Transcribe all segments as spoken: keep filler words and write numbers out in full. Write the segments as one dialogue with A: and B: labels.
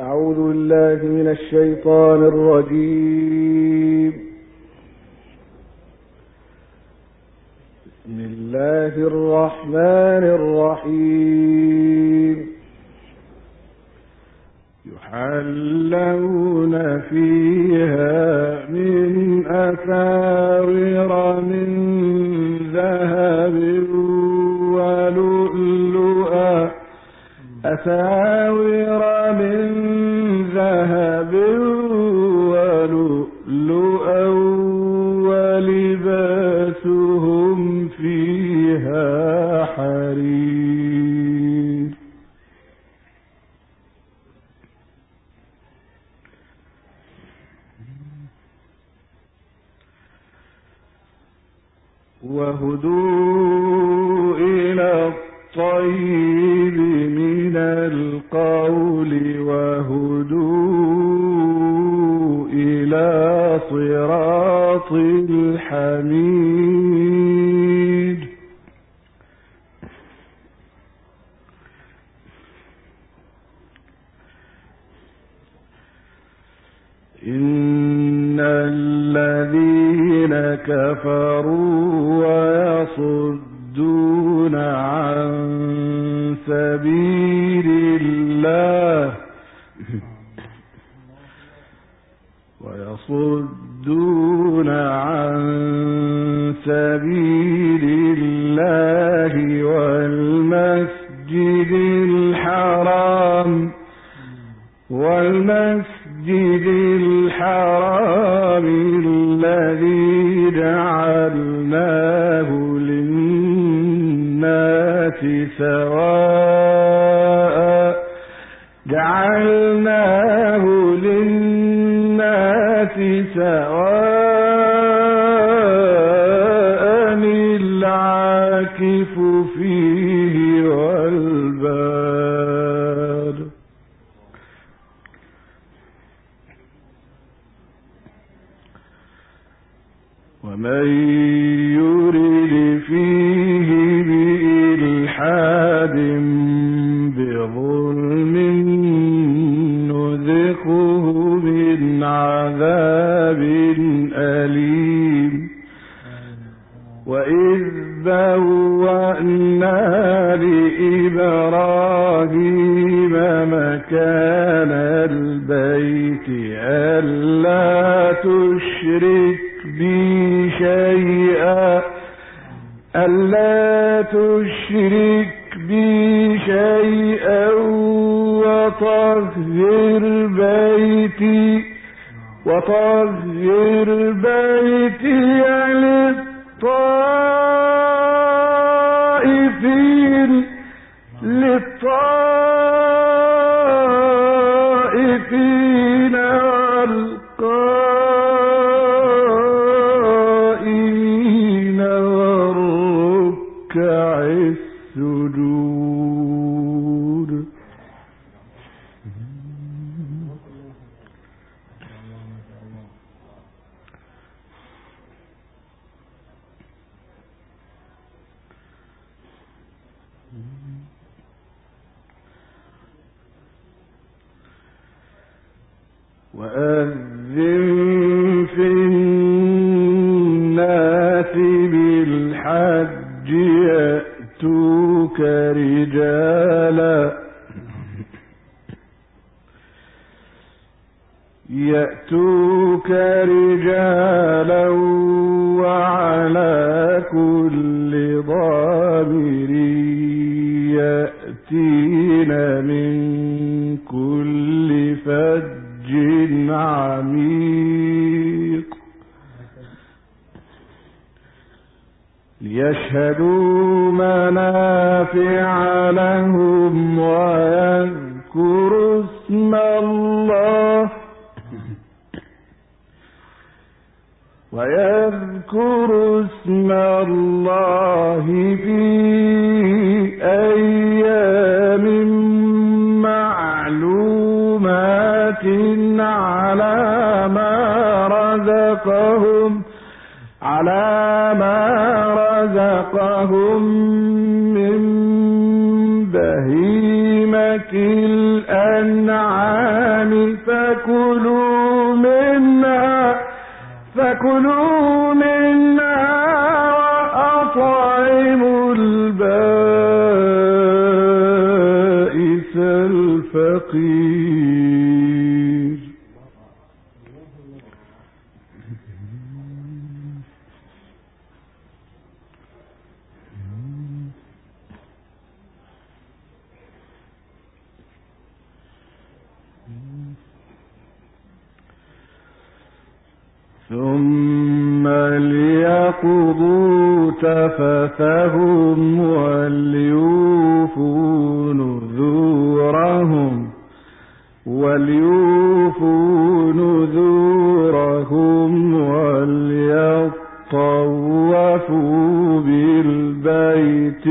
A: أعوذ بالله من الشيطان الرجيم. بسم الله الرحمن الرحيم. يحلون فيها من أساور من ذهب ولؤلؤا أساور من ذهب ولؤلؤا ولباسهم فيها حرير. وهدوا إلى الطيب من القول وهدوا إلى صراط الحميد. إن الذين كفروا ويصدون عن سبيل الله ويصدون عن سبيل الله والمسجد الحرام والمسجد الحرام الذي جعلناه للناس سواء جعلناه للناس سواء العاكف فيه والباد. ومن يرد فيه بإلحاد بظلم نذقه من عذاب أليم. وإذ بوأنا لإبراهيم مكان البيت ألا تشرك بي شيئا ألا تشرك بي شيئا وطهر بيتي وطهر بيتي للطائفين للطائفين والقائمين والركع السجود. وأذن في الناس بالحج يأتوك رجالا يأتوك رجالا وعلى كل ضامر يأتين من كل فج عميق ليشهدوا منافع لهم ويذكروا اسم الله ويذكروا اسم الله في أيام معلومات على ما رزقهم على ما رزقهم من بهيمة بهيمة الأنعام فكلوا منها فكلوا منها وأطعموا البائس الفقير. ثم ليقضوا تفثهم وليوفوا نذورهم وليوفوا نذورهم وليطوفوا بالبيت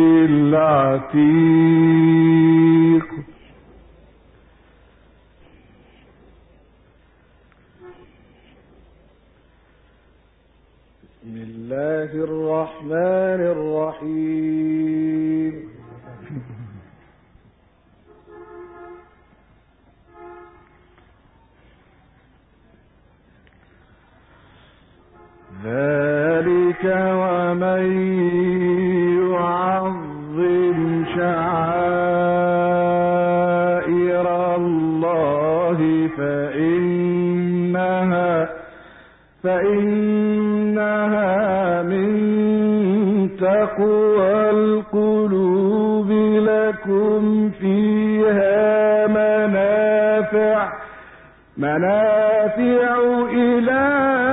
A: العتيق. بسم الله الرحمن الرحيم. ذلك ومن يعظم شعائر الله فإنها فإنها من تقوى القلوب. لكم فيها منافع منافع إلى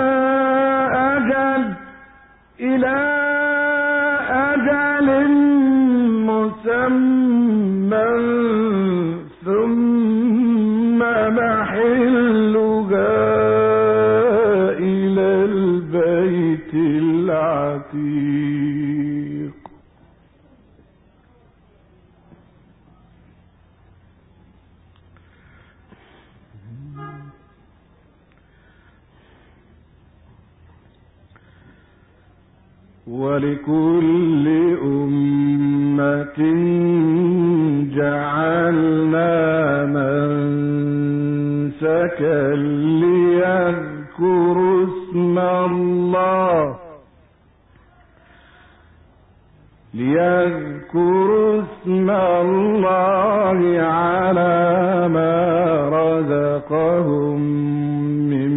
A: أجل إلى أجل مسمى ثم محلها إلى البيت العتيق. ولكل أمة جعلنا منسكا ليذكروا اسم الله ليذكروا اسم الله على ما رزقهم من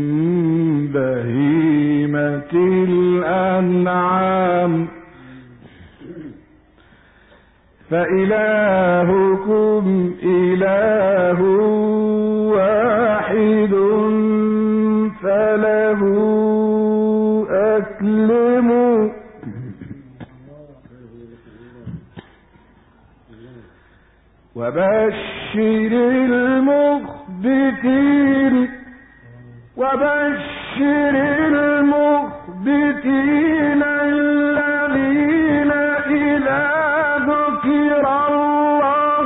A: بهيمة الأنعام. فإلهكم إله واحد فله أسلموا. وبشر المخبتين وبشر المخبتين الذين إذا ذكر الله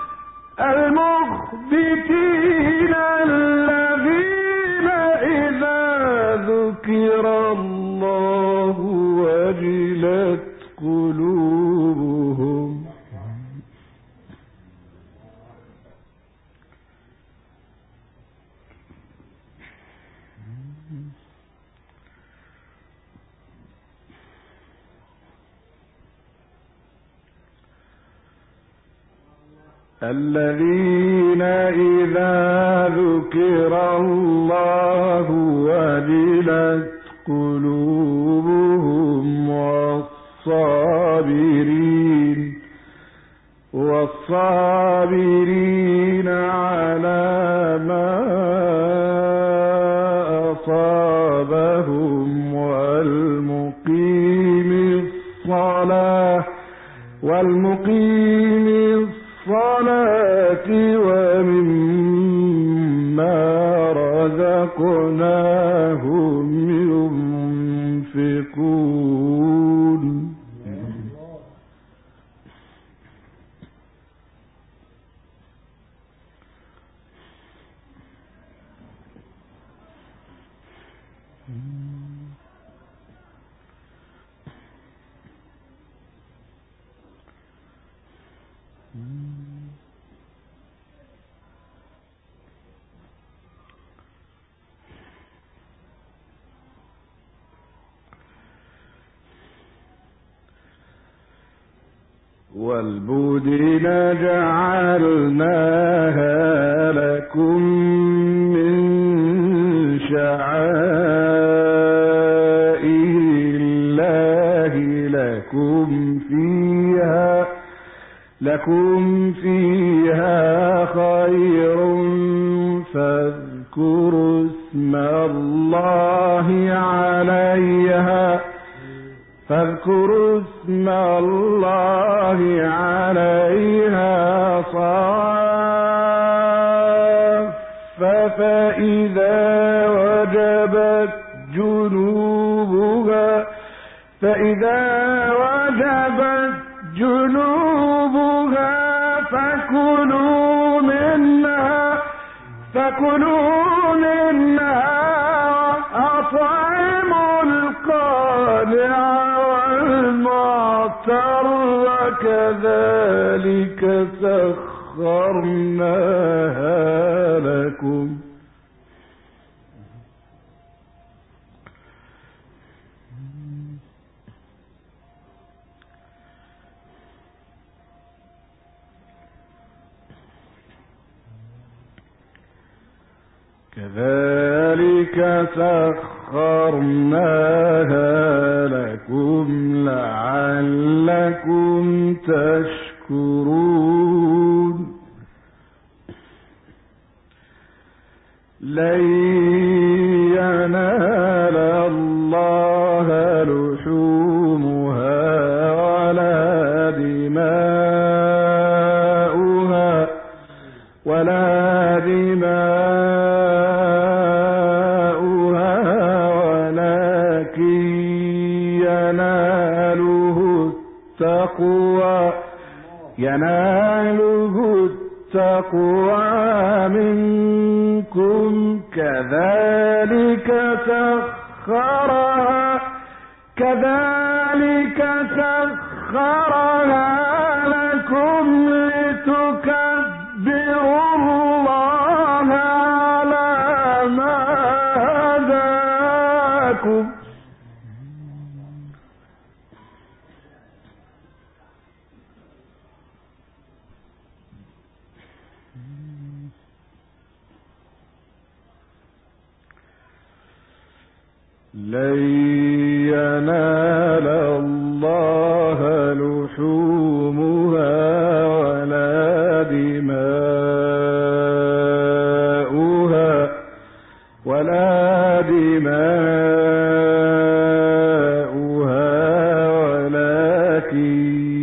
A: المخبتين الذين إذا ذكر الله وجلت قلوبهم. الذين إذا ذكر الله وجلت قلوبهم والصابرين والصابرين على ما أصابهم والمقيم الصلاة والمقيم الصلاة ومما رزقناهم ينفقون. والبدن جعلناها لكم من شعائر الله لكم فيها لكم فيها خير فاذكروا اسم الله عليها فاذكروا اسم الله عليها صواف فإذا وجبت جنوبها فإذا وجبت جنوبها فكلوا منها فكلوا منها أطعموا القانع والمعتر كذلك سخرناها لكم كذلك سخرناها لكم لعلكم تشكرون لن ينال الله لحومها ولا دماؤها ولا دماؤها ولكن يناله التقوى يناله التقوى منكم كذلك سخرها كذلك سخرها لكم لتكبروا الله على ما هداكم لن ينال الله لحومها ولا دماؤها ولا دماؤها ولكن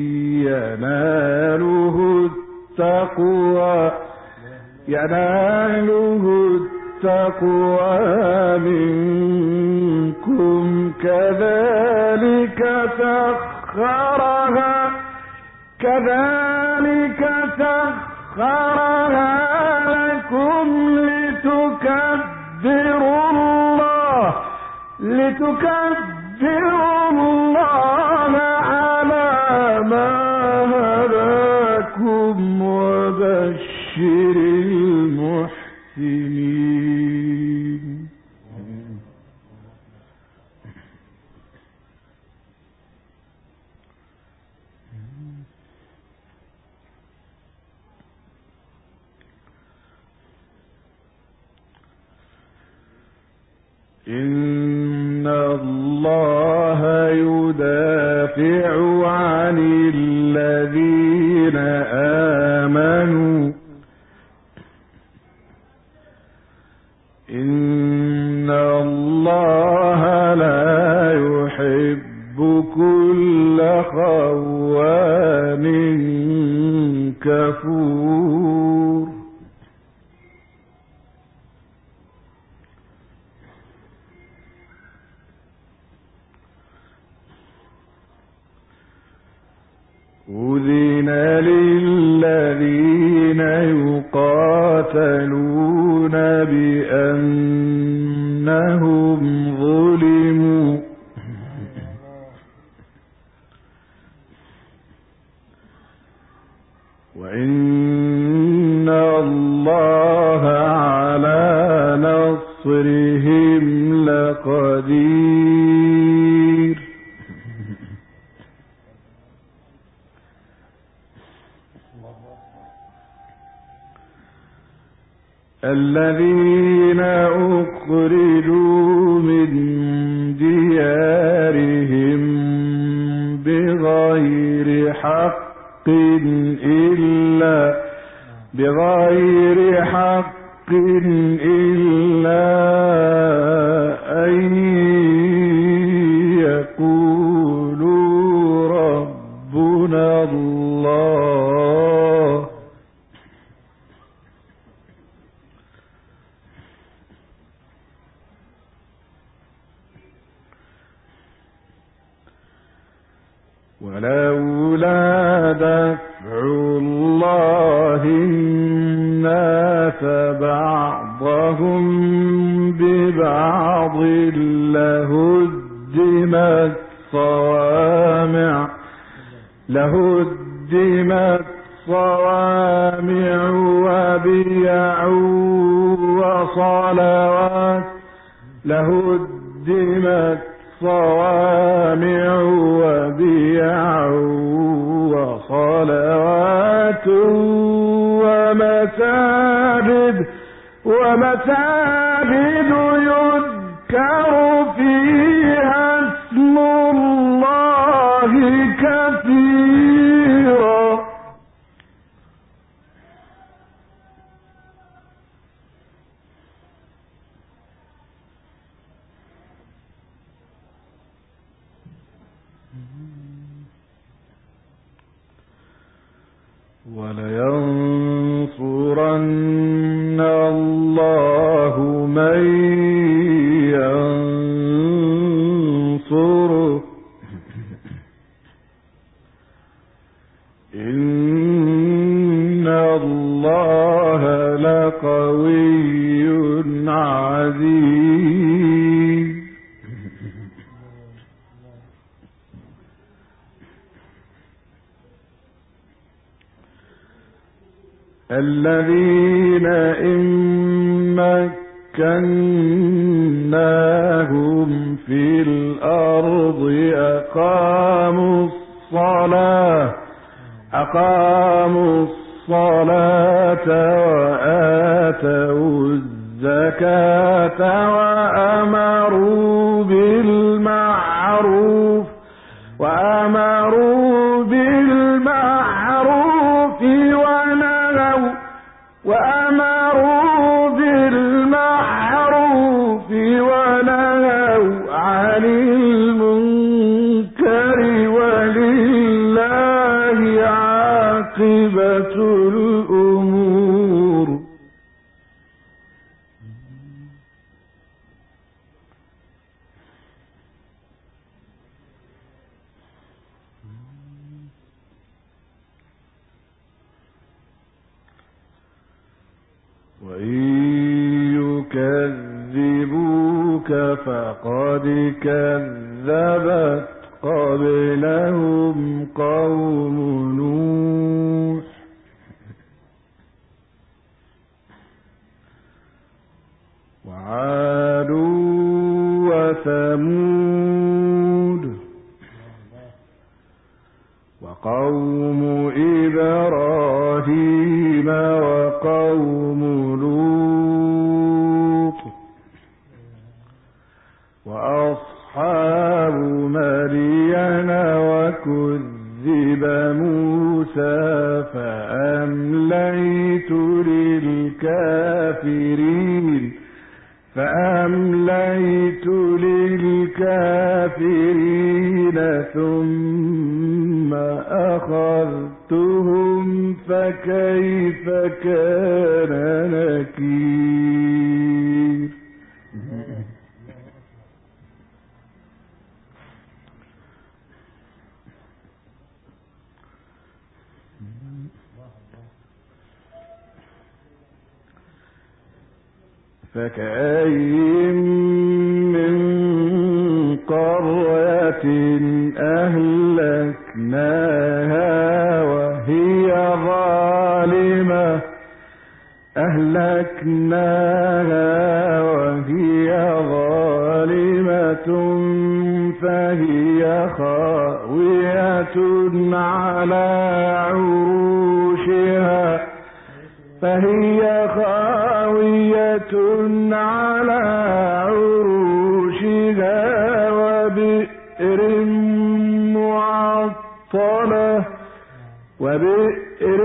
A: يناله التقوى يناله التقوى منكم كذلك سخرها كذلك سخرها لكم لتكبروا الله لتكبروا الله على ما هداكم وبشر المحسنين إن الله يدافع عن الذين آمنوا إن الله لا يحب كل خوان كفور أذن للذين يقاتلون بأنهم ظلموا وإن الله على نصرهم لقدير الذين أخرجوا من ديارهم بغير حق إلا بغير حق إلا أن يقولوا ربنا الله ولولا دفع الله الناس بعضهم ببعض لهدمت صوامع لهدمت صوامع وبيع وصلوات لهدمت صوامع وبيع وصلوات ومساجد ومساجد يذكر فيها اسم الله كثيرا ولينصرن الله من ينصره إن الله لقوي عزيز. الذين إن مكناهم في الأرض أقاموا الصلاة أقاموا الصلاة وآتوا الزكاة وأمروا بالمعروف وأمروا بالمعروف ونهوا وأمروا بالمعروف ونهوا عن المنكر ولله عاقبة الأمور. وإن يكذبوك فقد كذبت قبلهم قوم نوح وعاد وثمود وقوم إبراهيم وقوم لوط وأصحاب مدين وكذب موسى فأمليت للكافرين فأمليت للكافرين ثم أخذتهم فكيف كان نكير. فكأين من قرية أهلكناها وهي ظالمة أهلكناها وهي ظالمة فهي خاوية على عروشها فهي خاوية على عروشها وبئر معطلة وبئر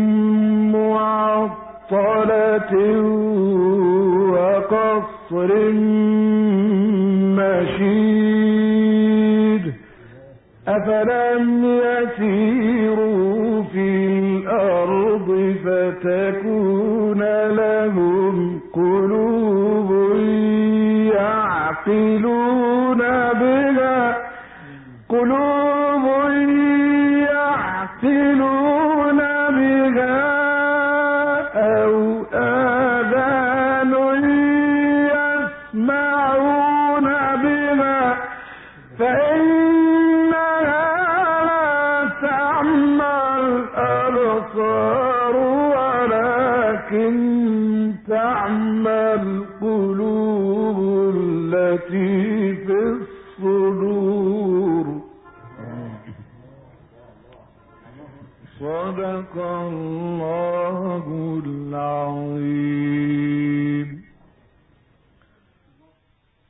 A: معطلة وقصر مشيد أفلم يسيروا في الأرض فتكون لهم قلوب يعقلون بها قلوب يعقلون بها أو آذان يسمعون بها فإنها لا تعمى الأبصار ولكن تعمى القلوب التي في الصدور. صدق الله العظيم.